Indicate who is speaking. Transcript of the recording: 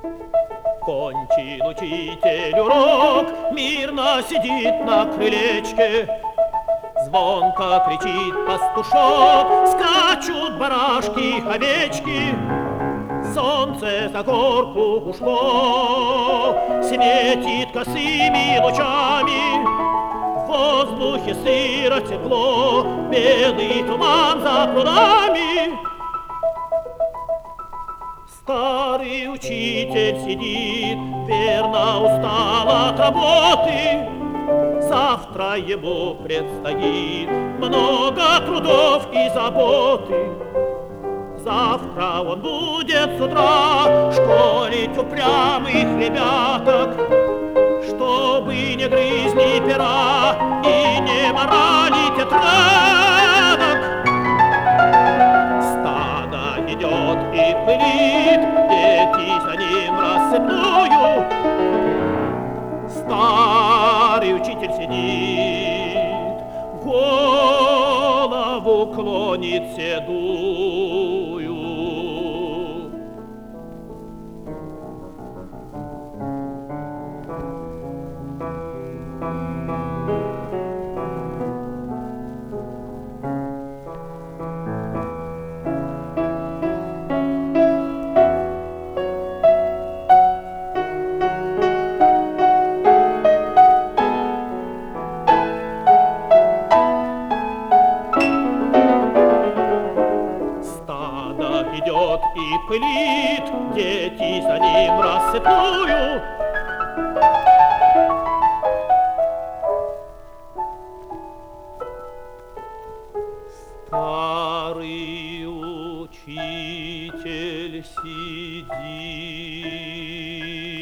Speaker 1: Кончил учитель урок, мирно сидит на крылечке. Звонко кричит пастушок, скачут барашки, овечки. Солнце за горку ушло, светит косыми лучами. В воздухе сыро тепло, белый туман за прудами. Старый учитель сидит, верно устал от работы. Завтра ему предстоит много трудов и заботы. Завтра он будет с утра школить упрямых ребяток, чтобы не грызли пера и не морали тетрадок. Стадо идет и пылит, дети за ним рассыпную. Старый учитель сидит, голову клонит седую. Идет и пылит, дети за ним рассыпную. Старый учитель сидит.